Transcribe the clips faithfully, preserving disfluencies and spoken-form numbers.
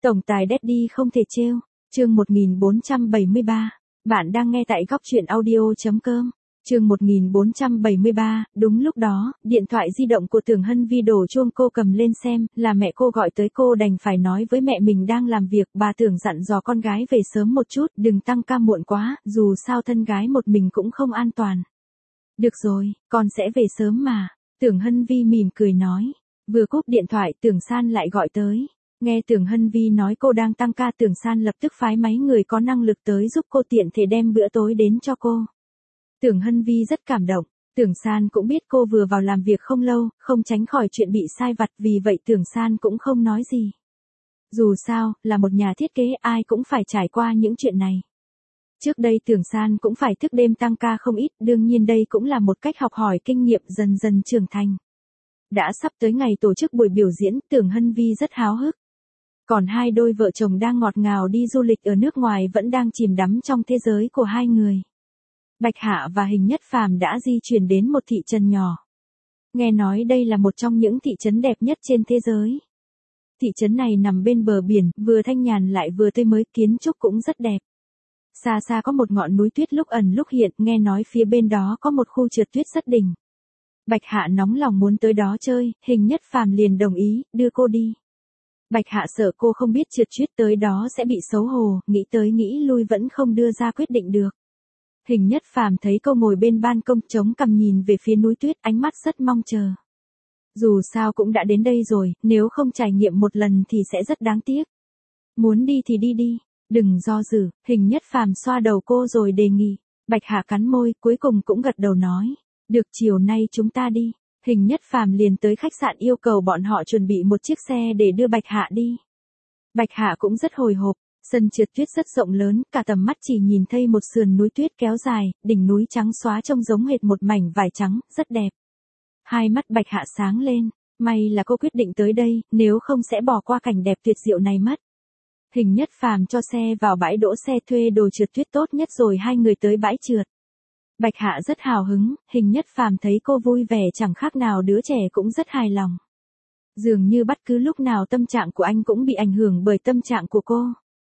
Tổng tài Daddy không thể trêu. Chương một nghìn bốn trăm bảy mươi ba. Bạn đang nghe tại góc truyện audio chấm com. Chương một nghìn bốn trăm bảy mươi ba, đúng lúc đó, điện thoại di động của Tưởng Hân Vi đổ chuông, cô cầm lên xem, là mẹ cô gọi tới, cô đành phải nói với mẹ mình đang làm việc, bà Tưởng dặn dò con gái về sớm một chút, đừng tăng ca muộn quá, dù sao thân gái một mình cũng không an toàn. Được rồi, con sẽ về sớm mà, Tưởng Hân Vi mỉm cười nói. Vừa cúp điện thoại, Tưởng San lại gọi tới. Nghe Tưởng Hân Vi nói cô đang tăng ca, Tưởng San lập tức phái mấy người có năng lực tới giúp cô, tiện thể đem bữa tối đến cho cô. Tưởng Hân Vi rất cảm động, Tưởng San cũng biết cô vừa vào làm việc không lâu, không tránh khỏi chuyện bị sai vặt, vì vậy Tưởng San cũng không nói gì. Dù sao, là một nhà thiết kế, ai cũng phải trải qua những chuyện này. Trước đây Tưởng San cũng phải thức đêm tăng ca không ít, đương nhiên đây cũng là một cách học hỏi kinh nghiệm, dần dần trưởng thành. Đã sắp tới ngày tổ chức buổi biểu diễn, Tưởng Hân Vi rất háo hức. Còn hai đôi vợ chồng đang ngọt ngào đi du lịch ở nước ngoài vẫn đang chìm đắm trong thế giới của hai người. Bạch Hạ và Hình Nhất Phàm đã di chuyển đến một thị trấn nhỏ. Nghe nói đây là một trong những thị trấn đẹp nhất trên thế giới. Thị trấn này nằm bên bờ biển, vừa thanh nhàn lại vừa tươi mới, kiến trúc cũng rất đẹp. Xa xa có một ngọn núi tuyết lúc ẩn lúc hiện, nghe nói phía bên đó có một khu trượt tuyết rất đỉnh. Bạch Hạ nóng lòng muốn tới đó chơi, Hình Nhất Phàm liền đồng ý, đưa cô đi. Bạch Hạ sợ cô không biết trượt tuyết tới đó sẽ bị xấu hổ, nghĩ tới nghĩ lui vẫn không đưa ra quyết định được. Hình Nhất Phàm thấy cô ngồi bên ban công chống cằm nhìn về phía núi tuyết, ánh mắt rất mong chờ. Dù sao cũng đã đến đây rồi, nếu không trải nghiệm một lần thì sẽ rất đáng tiếc. Muốn đi thì đi đi, đừng do dự, Hình Nhất Phàm xoa đầu cô rồi đề nghị. Bạch Hạ cắn môi, cuối cùng cũng gật đầu nói, được, chiều nay chúng ta đi. Hình Nhất Phàm liền tới khách sạn yêu cầu bọn họ chuẩn bị một chiếc xe để đưa Bạch Hạ đi. Bạch Hạ cũng rất hồi hộp. Sân trượt tuyết rất rộng lớn, cả tầm mắt chỉ nhìn thấy một sườn núi tuyết kéo dài, đỉnh núi trắng xóa trông giống hệt một mảnh vải trắng, rất đẹp. Hai mắt Bạch Hạ sáng lên, may là cô quyết định tới đây, nếu không sẽ bỏ qua cảnh đẹp tuyệt diệu này mất. Hình Nhất Phàm cho xe vào bãi đỗ xe thuê đồ trượt tuyết tốt nhất rồi hai người tới bãi trượt. Bạch Hạ rất hào hứng, Hình Nhất Phàm thấy cô vui vẻ chẳng khác nào đứa trẻ, cũng rất hài lòng. Dường như bất cứ lúc nào tâm trạng của anh cũng bị ảnh hưởng bởi tâm trạng của cô.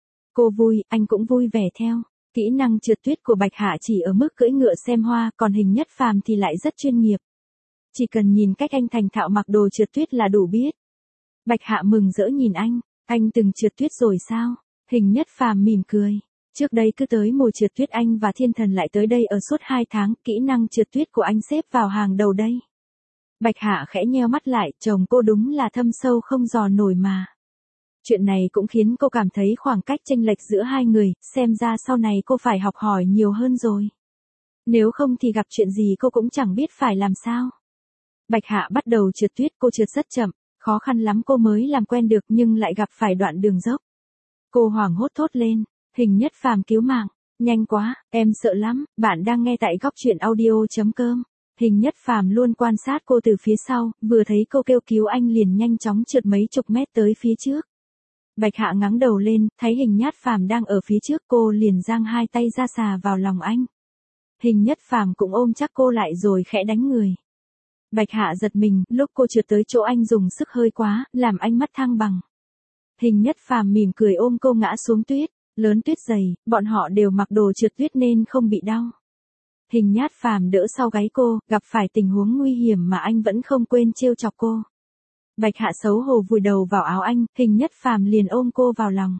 Cô vui, anh cũng vui vẻ theo. Kỹ năng trượt tuyết của Bạch Hạ chỉ ở mức cưỡi ngựa xem hoa, còn Hình Nhất Phàm thì lại rất chuyên nghiệp. Chỉ cần nhìn cách anh thành thạo mặc đồ trượt tuyết là đủ biết. Bạch Hạ mừng rỡ nhìn anh, anh từng trượt tuyết rồi sao? Hình Nhất Phàm mỉm cười. Trước đây cứ tới mùa trượt tuyết anh và Thiên Thần lại tới đây ở suốt hai tháng, kỹ năng trượt tuyết của anh xếp vào hàng đầu đây. Bạch Hạ khẽ nheo mắt lại, chồng cô đúng là thâm sâu không dò nổi mà. Chuyện này cũng khiến cô cảm thấy khoảng cách chênh lệch giữa hai người, xem ra sau này cô phải học hỏi nhiều hơn rồi. Nếu không thì gặp chuyện gì cô cũng chẳng biết phải làm sao. Bạch Hạ bắt đầu trượt tuyết, cô trượt rất chậm, khó khăn lắm cô mới làm quen được, nhưng lại gặp phải đoạn đường dốc. Cô hoảng hốt thốt lên, Hình Nhất Phàm cứu mạng, nhanh quá, em sợ lắm. Bạn đang nghe tại góc truyện audio chấm com. Hình Nhất Phàm luôn quan sát cô từ phía sau, vừa thấy cô kêu cứu anh liền nhanh chóng trượt mấy chục mét tới phía trước. Bạch Hạ ngẩng đầu lên, thấy Hình Nhất Phàm đang ở phía trước, cô liền giang hai tay ra xà vào lòng anh. Hình Nhất Phàm cũng ôm chắc cô lại rồi khẽ đánh người. Bạch Hạ giật mình, lúc cô trượt tới chỗ anh dùng sức hơi quá, làm anh mất thăng bằng. Hình Nhất Phàm mỉm cười ôm cô ngã xuống tuyết, lớn tuyết dày, bọn họ đều mặc đồ trượt tuyết nên không bị đau. Hình Nhất Phàm đỡ sau gáy cô, gặp phải tình huống nguy hiểm mà anh vẫn không quên trêu chọc cô. Bạch Hạ xấu hổ vùi đầu vào áo anh, Hình Nhất Phàm liền ôm cô vào lòng.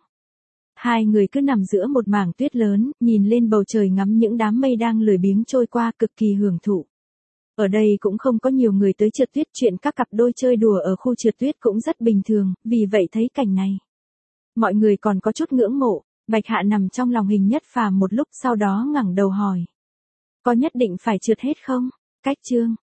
Hai người cứ nằm giữa một mảng tuyết lớn, nhìn lên bầu trời ngắm những đám mây đang lười biếng trôi qua, cực kỳ hưởng thụ. Ở đây cũng không có nhiều người tới trượt tuyết, chuyện các cặp đôi chơi đùa ở khu trượt tuyết cũng rất bình thường, vì vậy thấy cảnh này. Mọi người còn có chút ngưỡng mộ. Bạch Hạ nằm trong lòng Hình Nhất Phàm một lúc, sau đó ngẩng đầu hỏi. Có nhất định phải trượt hết không? Cách chương.